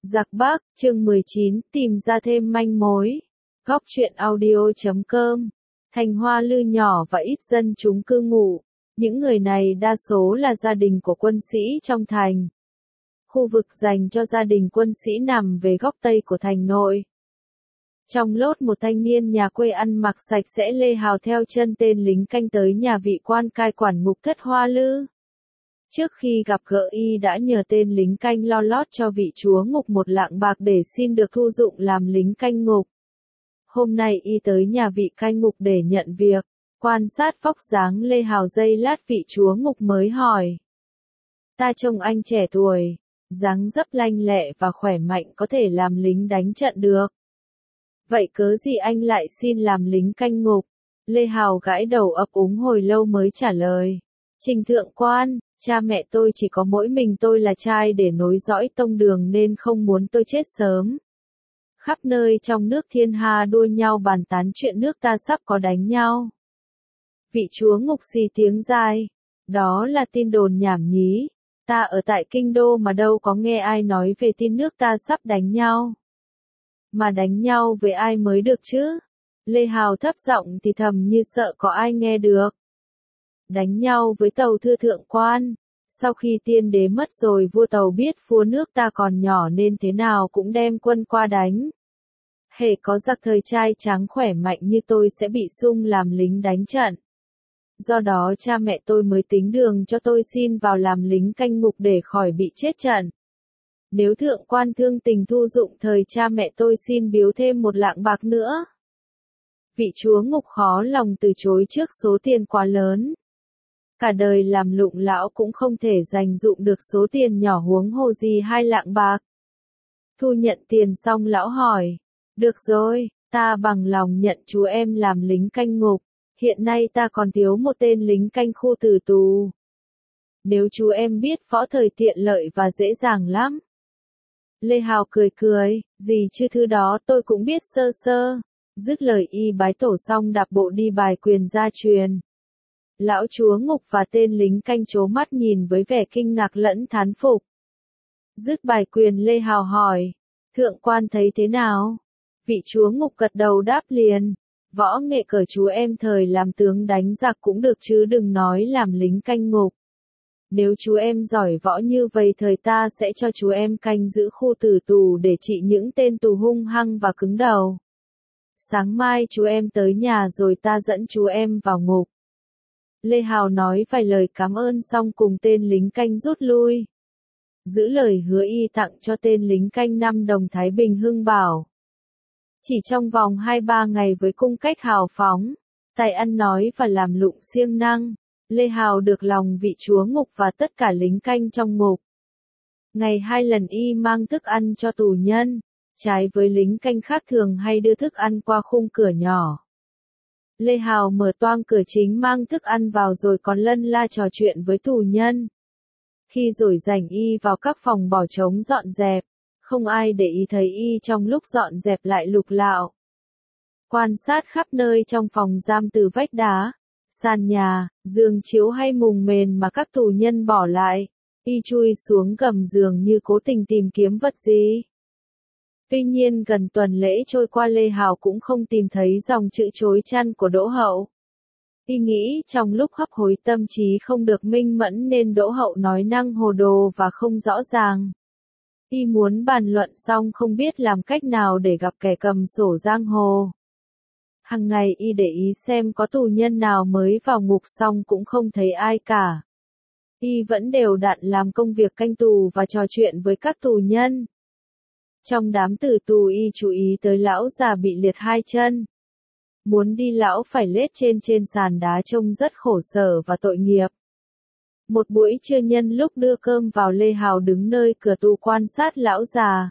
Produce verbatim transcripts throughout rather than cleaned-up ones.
Giặc Bắc, chương mười chín, tìm ra thêm manh mối. Góc truyện audio chấm com. Thành Hoa Lư nhỏ và ít dân chúng cư ngụ. Những người này đa số là gia đình của quân sĩ trong thành. Khu vực dành cho gia đình quân sĩ nằm về góc tây của thành nội. Trong lốt một thanh niên nhà quê ăn mặc sạch sẽ lê hào theo chân tên lính canh tới nhà vị quan cai quản ngục thất Hoa Lư. Trước khi gặp gỡ y đã nhờ tên lính canh lo lót cho vị chúa ngục một lạng bạc để xin được thu dụng làm lính canh ngục. Hôm nay y tới nhà vị canh ngục để nhận việc, quan sát vóc dáng lê hào giây lát vị chúa ngục mới hỏi. Ta trông anh trẻ tuổi, dáng dấp lanh lẹ và khỏe mạnh có thể làm lính đánh trận được. Vậy cớ gì anh lại xin làm lính canh ngục? Lê Hào gãi đầu ấp úng hồi lâu mới trả lời. Trình thượng quan, cha mẹ tôi chỉ có mỗi mình tôi là trai để nối dõi tông đường nên không muốn tôi chết sớm. Khắp nơi trong nước thiên hà đua nhau bàn tán chuyện nước ta sắp có đánh nhau. Vị chúa ngục xì tiếng dài. Đó là tin đồn nhảm nhí. Ta ở tại kinh đô mà đâu có nghe ai nói về tin nước ta sắp đánh nhau. Mà đánh nhau với ai mới được chứ? Lê Hào thấp giọng thì thầm như sợ có ai nghe được. Đánh nhau với Tàu thưa thượng quan. Sau khi tiên đế mất rồi vua Tàu biết vua nước ta còn nhỏ nên thế nào cũng đem quân qua đánh. Hễ có giặc thời trai tráng khỏe mạnh như tôi sẽ bị sung làm lính đánh trận. Do đó cha mẹ tôi mới tính đường cho tôi xin vào làm lính canh ngục để khỏi bị chết trận. Nếu thượng quan thương tình thu dụng thời cha mẹ tôi xin biếu thêm một lạng bạc nữa. Vị chúa ngục khó lòng từ chối trước số tiền quá lớn. Cả đời làm lụng lão cũng không thể dành dụm được số tiền nhỏ huống hồ gì hai lạng bạc. Thu nhận tiền xong lão hỏi. Được rồi, ta bằng lòng nhận chú em làm lính canh ngục. Hiện nay ta còn thiếu một tên lính canh khu tử tù. Nếu chú em biết võ thời tiện lợi và dễ dàng lắm. Lê Hào cười cười, gì chứ thứ đó tôi cũng biết sơ sơ. Dứt lời y bái tổ xong đạp bộ đi bài quyền gia truyền. Lão chúa ngục và tên lính canh trố mắt nhìn với vẻ kinh ngạc lẫn thán phục. Dứt bài quyền Lê Hào hỏi, thượng quan thấy thế nào? Vị chúa ngục gật đầu đáp liền, võ nghệ cởi chú em thời làm tướng đánh giặc cũng được chứ đừng nói làm lính canh ngục. Nếu chú em giỏi võ như vậy thời ta sẽ cho chú em canh giữ khu tử tù để trị những tên tù hung hăng và cứng đầu. Sáng mai chú em tới nhà rồi ta dẫn chú em vào ngục. Lê Hào nói vài lời cảm ơn xong cùng tên lính canh rút lui. Giữ lời hứa y tặng cho tên lính canh năm đồng Thái Bình Hưng bảo. Chỉ trong vòng hai ba ngày với cung cách hào phóng, tài ăn nói và làm lụng siêng năng, Lê Hào được lòng vị chúa ngục và tất cả lính canh trong ngục. Ngày hai lần y mang thức ăn cho tù nhân, trái với lính canh khác thường hay đưa thức ăn qua khung cửa nhỏ. Lê Hào mở toang cửa chính mang thức ăn vào rồi còn lân la trò chuyện với tù nhân. Khi rồi rảnh y vào các phòng bỏ trống dọn dẹp, không ai để ý thấy y trong lúc dọn dẹp lại lục lạo. Quan sát khắp nơi trong phòng giam từ vách đá, sàn nhà, giường chiếu hay mùng mền mà các tù nhân bỏ lại, y chui xuống gầm giường như cố tình tìm kiếm vật gì. Tuy nhiên gần tuần lễ trôi qua Lê Hào cũng không tìm thấy dòng chữ chối chăn của Đỗ Hậu. Y nghĩ trong lúc hấp hối tâm trí không được minh mẫn nên Đỗ Hậu nói năng hồ đồ và không rõ ràng. Y muốn bàn luận xong không biết làm cách nào để gặp kẻ cầm sổ giang hồ. Hằng ngày y để ý xem có tù nhân nào mới vào ngục xong cũng không thấy ai cả. Y vẫn đều đặn làm công việc canh tù và trò chuyện với các tù nhân. Trong đám tử tù y chú ý tới lão già bị liệt hai chân. Muốn đi lão phải lết trên trên sàn đá trông rất khổ sở và tội nghiệp. Một buổi trưa nhân lúc đưa cơm vào Lê Hào đứng nơi cửa tù quan sát lão già.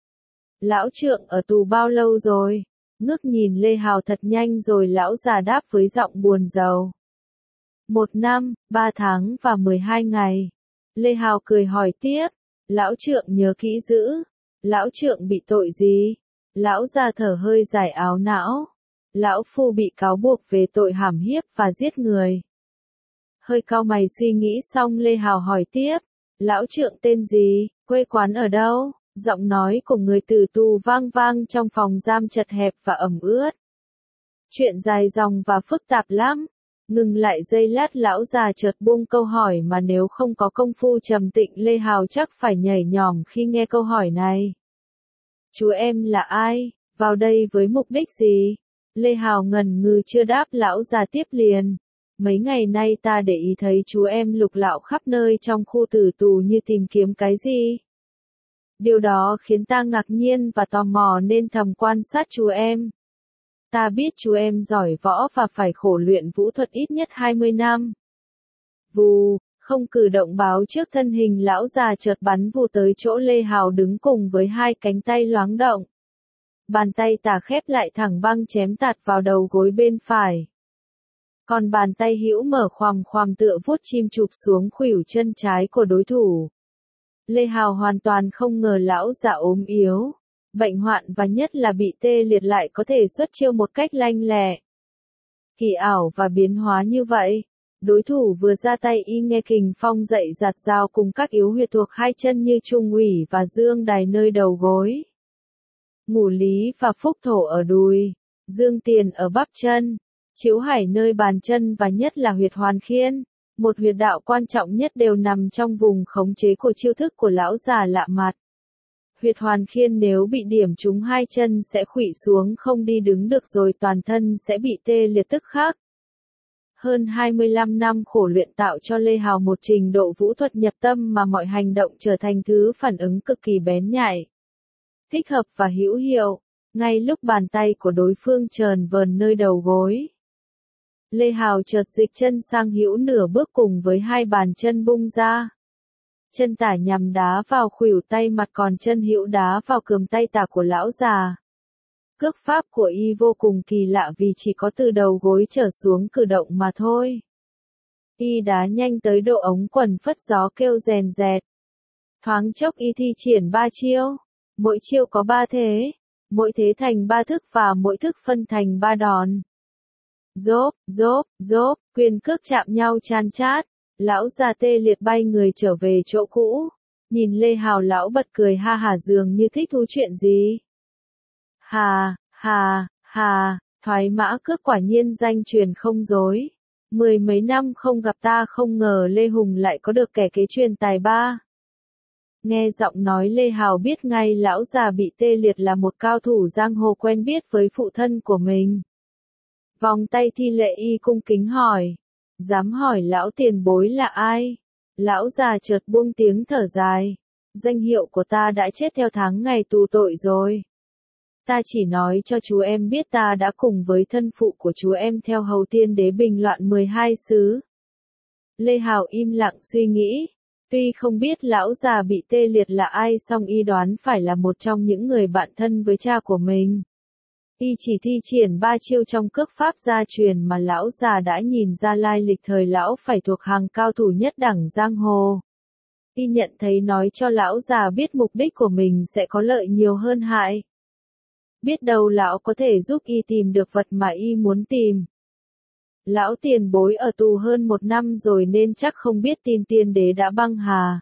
Lão trượng ở tù bao lâu rồi? Ngước nhìn Lê Hào thật nhanh rồi lão già đáp với giọng buồn rầu. Một năm, ba tháng và mười hai ngày. Lê Hào cười hỏi tiếp. Lão trượng nhớ kỹ giữ. Lão trượng bị tội gì? Lão già thở hơi dài áo não. Lão phu bị cáo buộc về tội hãm hiếp và giết người. Hơi cau mày suy nghĩ xong Lê Hào hỏi tiếp. Lão trượng tên gì? Quê quán ở đâu? Giọng nói của người tử tù vang vang trong phòng giam chật hẹp và ẩm ướt. Chuyện dài dòng và phức tạp lắm. Ngừng lại giây lát lão già chợt buông câu hỏi mà nếu không có công phu trầm tĩnh Lê Hào chắc phải nhảy nhòm khi nghe câu hỏi này. Chú em là ai? Vào đây với mục đích gì? Lê Hào ngần ngừ chưa đáp, lão già tiếp liền. Mấy ngày nay ta để ý thấy chú em lục lạo khắp nơi trong khu tử tù như tìm kiếm cái gì. Điều đó khiến ta ngạc nhiên và tò mò nên thầm quan sát chú em. Ta biết chú em giỏi võ và phải khổ luyện vũ thuật ít nhất hai mươi năm. Vù, không cử động báo trước thân hình lão già chợt bắn vù tới chỗ Lê Hào đứng cùng với hai cánh tay loáng động. Bàn tay tả khép lại thẳng băng chém tạt vào đầu gối bên phải. Còn bàn tay hữu mở khoằm khoằm tựa vuốt chim chụp xuống khuỷu chân trái của đối thủ. Lê Hào hoàn toàn không ngờ lão già ốm yếu, bệnh hoạn và nhất là bị tê liệt lại có thể xuất chiêu một cách lanh lẹ, kỳ ảo và biến hóa như vậy. Đối thủ vừa ra tay y nghe kình phong dậy giạt rào cùng các yếu huyệt thuộc hai chân như trung ủy và dương đài nơi đầu gối, ngũ lý và phúc thổ ở đùi, dương tiền ở bắp chân, chiếu hải nơi bàn chân và nhất là huyệt hoàn khiên, một huyệt đạo quan trọng nhất đều nằm trong vùng khống chế của chiêu thức của lão già lạ mặt. Huyệt hoàn khiên nếu bị điểm trúng hai chân sẽ khuỵu xuống không đi đứng được rồi toàn thân sẽ bị tê liệt tức khắc. Hơn hai mươi lăm năm khổ luyện tạo cho Lê Hào một trình độ vũ thuật nhập tâm mà mọi hành động trở thành thứ phản ứng cực kỳ bén nhạy, thích hợp và hữu hiệu. Ngay lúc bàn tay của đối phương chờn vờn nơi đầu gối, Lê Hào chợt dịch chân sang hữu nửa bước cùng với hai bàn chân bung ra. Chân tả nhằm đá vào khuỷu tay mặt còn chân hữu đá vào cườm tay tả của lão già. Cước pháp của y vô cùng kỳ lạ vì chỉ có từ đầu gối trở xuống cử động mà thôi. Y đá nhanh tới độ ống quần phất gió kêu rèn rẹt. Thoáng chốc y thi triển ba chiêu. Mỗi chiêu có ba thế. Mỗi thế thành ba thức và mỗi thức phân thành ba đòn. Dốp, dốp, dốp, quyền cước chạm nhau chan chát. Lão già tê liệt bay người trở về chỗ cũ. Nhìn Lê Hào lão bật cười ha hả dường như thích thú chuyện gì. Hà, hà, hà, thoái mã cước quả nhiên danh truyền không dối. Mười mấy năm không gặp ta không ngờ Lê Hùng lại có được kẻ kế truyền tài ba. Nghe giọng nói Lê Hào biết ngay lão già bị tê liệt là một cao thủ giang hồ quen biết với phụ thân của mình. Vòng tay thi lễ y cung kính hỏi. Dám hỏi lão tiền bối là ai? Lão già chợt buông tiếng thở dài. Danh hiệu của ta đã chết theo tháng ngày tù tội rồi. Ta chỉ nói cho chú em biết ta đã cùng với thân phụ của chú em theo hầu tiên đế bình loạn mười hai xứ. Lê Hào im lặng suy nghĩ. Tuy không biết lão già bị tê liệt là ai song y đoán phải là một trong những người bạn thân với cha của mình. Y chỉ thi triển ba chiêu trong cước pháp gia truyền mà lão già đã nhìn ra lai lịch thời lão phải thuộc hàng cao thủ nhất đẳng giang hồ. Y nhận thấy nói cho lão già biết mục đích của mình sẽ có lợi nhiều hơn hại. Biết đâu lão có thể giúp y tìm được vật mà y muốn tìm. Lão tiền bối ở tù hơn một năm rồi nên chắc không biết tin tiên đế đã băng hà.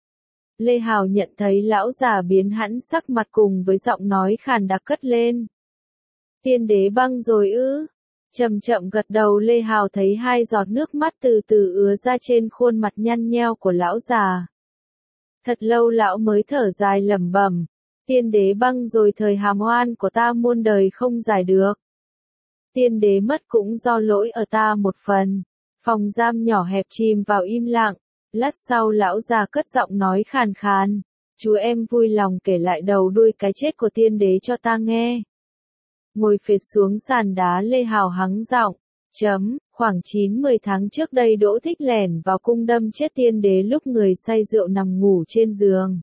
Lê Hào nhận thấy lão già biến hẳn sắc mặt cùng với giọng nói khàn đặc cất lên. Tiên đế băng rồi ư? Chậm chậm gật đầu Lê Hào thấy hai giọt nước mắt từ từ ứa ra trên khuôn mặt nhăn nheo của lão già. Thật lâu lão mới thở dài lẩm bẩm. Tiên đế băng rồi thời hàm oan của ta muôn đời không giải được. Tiên đế mất cũng do lỗi ở ta một phần. Phòng giam nhỏ hẹp chìm vào im lặng. Lát sau lão già cất giọng nói khàn khàn. Chú em vui lòng kể lại đầu đuôi cái chết của tiên đế cho ta nghe. Ngồi phệt xuống sàn đá Lê Hào hắng giọng. Chấm, khoảng chín mười tháng trước đây Đỗ Thích lẻn vào cung đâm chết tiên đế lúc người say rượu nằm ngủ trên giường.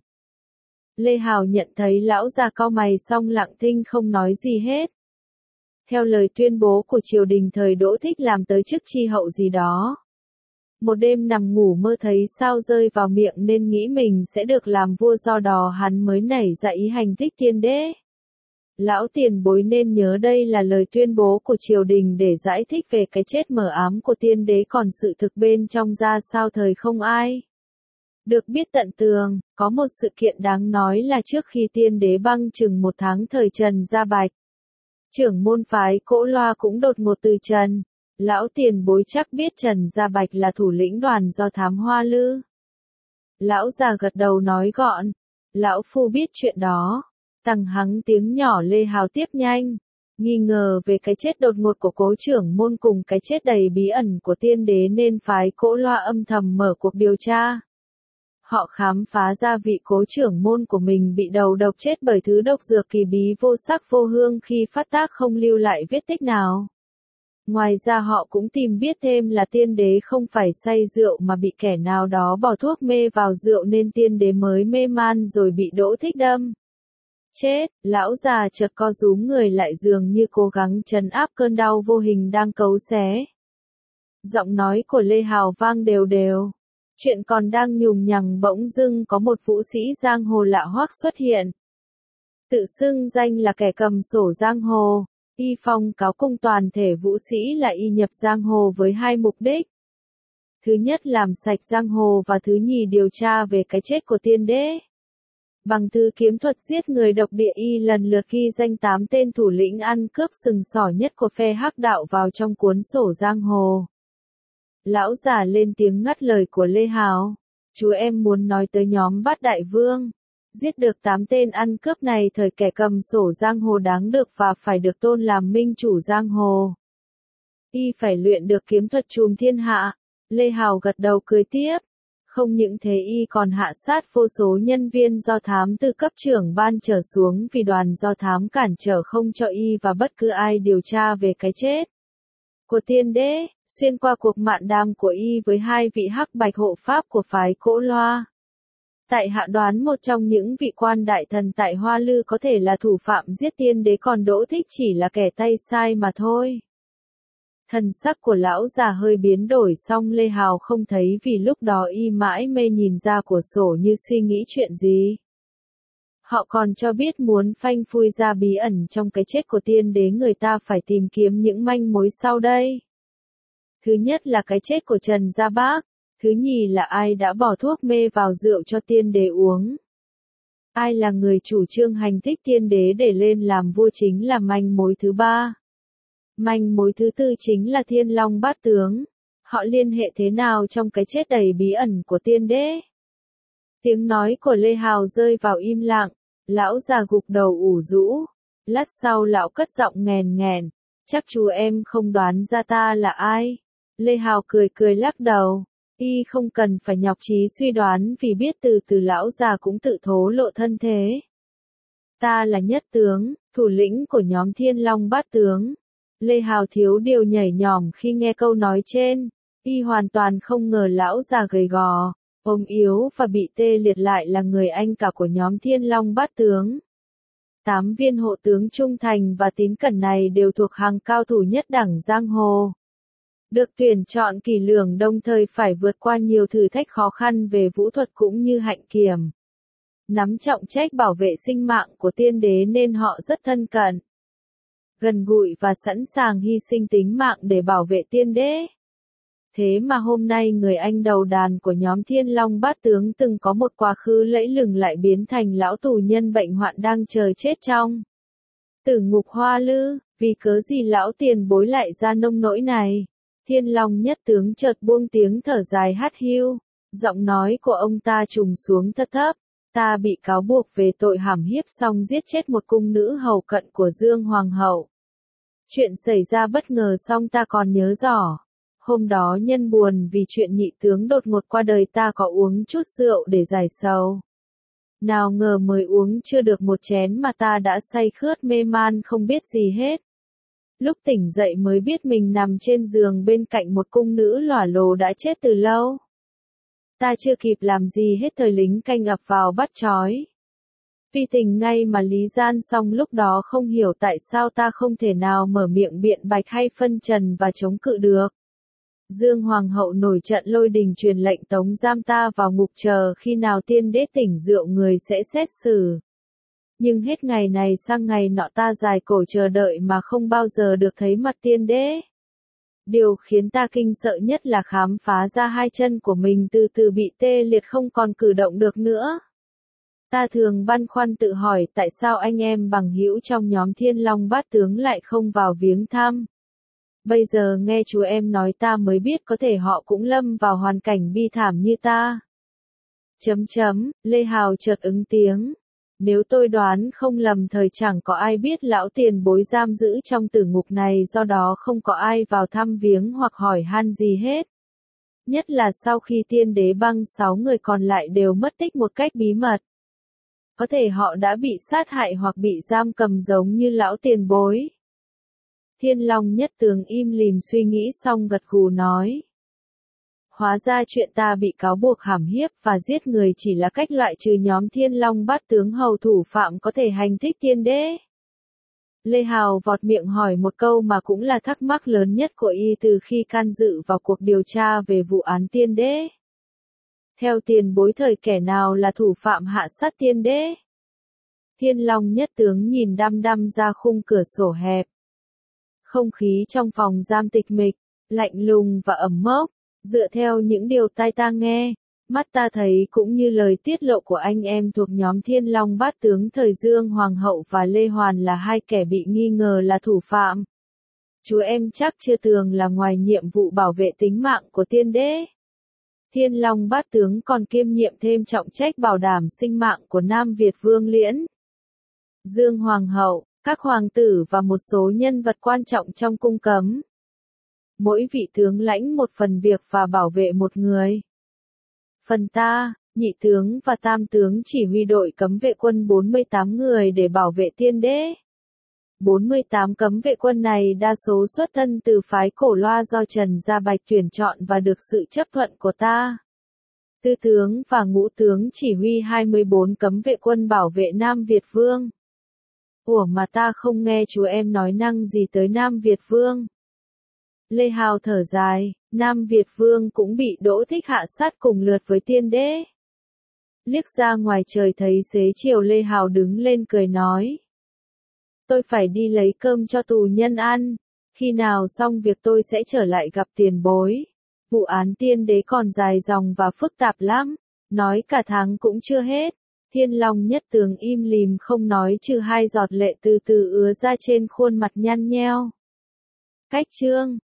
Lê Hào nhận thấy lão già cau mày song lặng thinh không nói gì hết. Theo lời tuyên bố của triều đình thời Đỗ Thích làm tới chức tri hậu gì đó. Một đêm nằm ngủ mơ thấy sao rơi vào miệng nên nghĩ mình sẽ được làm vua do đó hắn mới nảy ra ý hành thích tiên đế. Lão tiền bối nên nhớ đây là lời tuyên bố của triều đình để giải thích về cái chết mờ ám của tiên đế còn sự thực bên trong ra sao thời không ai. Được biết tận tường, có một sự kiện đáng nói là trước khi tiên đế băng chừng một tháng thời Trần Gia Bạch, trưởng môn phái Cỗ Loa cũng đột ngột từ trần. Lão tiền bối chắc biết Trần Gia Bạch là thủ lĩnh đoàn do thám Hoa Lư. Lão già gật đầu nói gọn, lão phu biết chuyện đó. Tằng hắng tiếng nhỏ Lê Hào tiếp nhanh, nghi ngờ về cái chết đột ngột của cố trưởng môn cùng cái chết đầy bí ẩn của tiên đế nên phái Cỗ Loa âm thầm mở cuộc điều tra. Họ khám phá ra vị cố trưởng môn của mình bị đầu độc chết bởi thứ độc dược kỳ bí vô sắc vô hương khi phát tác không lưu lại vết tích nào. Ngoài ra họ cũng tìm biết thêm là tiên đế không phải say rượu mà bị kẻ nào đó bỏ thuốc mê vào rượu nên tiên đế mới mê man rồi bị Đỗ Thích đâm chết. Lão già chợt co rúm người lại dường như cố gắng trấn áp cơn đau vô hình đang cấu xé. Giọng nói của Lê Hào vang đều đều. Chuyện còn đang nhùng nhằng bỗng dưng có một vũ sĩ giang hồ lạ hoắc xuất hiện. Tự xưng danh là kẻ cầm sổ giang hồ. Y phong cáo cung toàn thể vũ sĩ là y nhập giang hồ với hai mục đích. Thứ nhất làm sạch giang hồ và thứ nhì điều tra về cái chết của tiên đế. Bằng thứ kiếm thuật giết người độc địa y lần lượt ghi danh tám tên thủ lĩnh ăn cướp sừng sỏ nhất của phe hắc đạo vào trong cuốn sổ giang hồ. Lão già lên tiếng ngắt lời của Lê Hào. Chú em muốn nói tới nhóm Bát Đại Vương. Giết được tám tên ăn cướp này thời kẻ cầm sổ giang hồ đáng được và phải được tôn làm minh chủ giang hồ. Y phải luyện được kiếm thuật trùm thiên hạ. Lê Hào gật đầu cười tiếp. Không những thế y còn hạ sát vô số nhân viên do thám từ cấp trưởng ban trở xuống vì đoàn do thám cản trở không cho y và bất cứ ai điều tra về cái chết của tiên đế, xuyên qua cuộc mạn đàm của y với hai vị hắc bạch hộ pháp của phái Cỗ Loa. Tại hạ đoán một trong những vị quan đại thần tại Hoa Lư có thể là thủ phạm giết tiên đế còn Đỗ Thích chỉ là kẻ tay sai mà thôi. Thần sắc của lão già hơi biến đổi song Lê Hào không thấy vì lúc đó y mãi mê nhìn ra cửa sổ như suy nghĩ chuyện gì. Họ còn cho biết muốn phanh phui ra bí ẩn trong cái chết của tiên đế người ta phải tìm kiếm những manh mối sau đây. Thứ nhất là cái chết của Trần Gia Bác. Thứ nhì là ai đã bỏ thuốc mê vào rượu cho tiên đế uống. Ai là người chủ trương hành thích tiên đế để lên làm vua chính là manh mối thứ ba. Manh mối thứ tư chính là Thiên Long Bát Tướng. Họ liên hệ thế nào trong cái chết đầy bí ẩn của tiên đế? Tiếng nói của Lê Hào rơi vào im lặng. Lão già gục đầu ủ rũ. Lát sau lão cất giọng nghèn nghèn. Chắc chú em không đoán ra ta là ai. Lê Hào cười cười lắc đầu. Y không cần phải nhọc trí suy đoán vì biết từ từ lão già cũng tự thố lộ thân thế. Ta là Nhất Tướng, thủ lĩnh của nhóm Thiên Long Bát Tướng. Lê Hào thiếu điều nhảy nhỏm khi nghe câu nói trên. Y hoàn toàn không ngờ lão già gầy gò, ốm yếu và bị tê liệt lại là người anh cả của nhóm Thiên Long Bát Tướng. Tám viên hộ tướng trung thành và tín cẩn này đều thuộc hàng cao thủ nhất đẳng giang hồ. Được tuyển chọn kỳ lường đồng thời phải vượt qua nhiều thử thách khó khăn về vũ thuật cũng như hạnh kiểm. Nắm trọng trách bảo vệ sinh mạng của tiên đế nên họ rất thân cận, gần gũi và sẵn sàng hy sinh tính mạng để bảo vệ tiên đế. Thế mà hôm nay người anh đầu đàn của nhóm Thiên Long Bát Tướng từng có một quá khứ lẫy lừng lại biến thành lão tù nhân bệnh hoạn đang chờ chết trong tử ngục Hoa Lư. Vì cớ gì lão tiền bối lại ra nông nỗi này? Thiên Long Nhất Tướng chợt buông tiếng thở dài hắt hiu. Giọng nói của ông ta trùng xuống thấp thấp. Ta bị cáo buộc về tội hãm hiếp xong giết chết một cung nữ hầu cận của Dương Hoàng hậu. Chuyện xảy ra bất ngờ xong ta còn nhớ rõ. Hôm đó nhân buồn vì chuyện nhị tướng đột ngột qua đời ta có uống chút rượu để giải sầu. Nào ngờ mới uống chưa được một chén mà ta đã say khướt mê man không biết gì hết. Lúc tỉnh dậy mới biết mình nằm trên giường bên cạnh một cung nữ lỏa lồ đã chết từ lâu. Ta chưa kịp làm gì hết thời lính canh ập vào bắt trói. Vì tình ngay mà lý gian xong lúc đó không hiểu tại sao ta không thể nào mở miệng biện bạch hay phân trần và chống cự được. Dương Hoàng hậu nổi trận lôi đình truyền lệnh tống giam ta vào ngục chờ khi nào tiên đế tỉnh rượu người sẽ xét xử. Nhưng hết ngày này sang ngày nọ ta dài cổ chờ đợi mà không bao giờ được thấy mặt tiên đế. Điều khiến ta kinh sợ nhất là khám phá ra hai chân của mình từ từ bị tê liệt không còn cử động được nữa. Ta thường băn khoăn tự hỏi tại sao anh em bằng hữu trong nhóm Thiên Long Bát Tướng lại không vào viếng thăm. Bây giờ nghe chú em nói ta mới biết có thể họ cũng lâm vào hoàn cảnh bi thảm như ta. Chấm chấm, Lê Hào chợt ứng tiếng. Nếu tôi đoán không lầm thời chẳng có ai biết lão tiền bối giam giữ trong tử ngục này do đó không có ai vào thăm viếng hoặc hỏi han gì hết. Nhất là sau khi tiên đế băng sáu người còn lại đều mất tích một cách bí mật. Có thể họ đã bị sát hại hoặc bị giam cầm giống như lão tiền bối. Thiên Long Nhất Tướng im lìm suy nghĩ xong gật gù nói. Hóa ra chuyện ta bị cáo buộc hãm hiếp và giết người chỉ là cách loại trừ nhóm Thiên Long Bát Tướng hầu thủ phạm có thể hành thích tiên đế. Lê Hào vọt miệng hỏi một câu mà cũng là thắc mắc lớn nhất của y từ khi can dự vào cuộc điều tra về vụ án tiên đế. Theo tiền bối thời kẻ nào là thủ phạm hạ sát tiên đế? Thiên Long Nhất Tướng nhìn đăm đăm ra khung cửa sổ hẹp. Không khí trong phòng giam tịch mịch, lạnh lùng và ẩm mốc. Dựa theo những điều tai ta nghe, mắt ta thấy cũng như lời tiết lộ của anh em thuộc nhóm Thiên Long Bát Tướng thời Dương Hoàng hậu và Lê Hoàn là hai kẻ bị nghi ngờ là thủ phạm. Chú em chắc chưa tưởng là ngoài nhiệm vụ bảo vệ tính mạng của tiên đế. Thiên Long Bát Tướng còn kiêm nhiệm thêm trọng trách bảo đảm sinh mạng của Nam Việt Vương Liễn, Dương Hoàng hậu, các hoàng tử và một số nhân vật quan trọng trong cung cấm. Mỗi vị tướng lãnh một phần việc và bảo vệ một người. Phần ta, nhị tướng và tam tướng chỉ huy đội cấm vệ quân bốn mươi tám người để bảo vệ tiên đế. bốn mươi tám cấm vệ quân này đa số xuất thân từ phái Cổ Loa do Trần Gia Bạch tuyển chọn và được sự chấp thuận của ta. Tư tướng và ngũ tướng chỉ huy hai mươi bốn cấm vệ quân bảo vệ Nam Việt Vương. Ủa mà ta không nghe chú em nói năng gì tới Nam Việt Vương. Lê Hào thở dài, Nam Việt Vương cũng bị Đỗ Thích hạ sát cùng lượt với tiên đế. Liếc ra ngoài trời thấy xế chiều Lê Hào đứng lên cười nói. Tôi phải đi lấy cơm cho tù nhân ăn, khi nào xong việc tôi sẽ trở lại gặp tiền bối. Vụ án tiên đế còn dài dòng và phức tạp lắm, nói cả tháng cũng chưa hết. Thiên Long Nhất Tướng im lìm không nói trừ hai giọt lệ từ từ ứa ra trên khuôn mặt nhăn nheo. Cách chương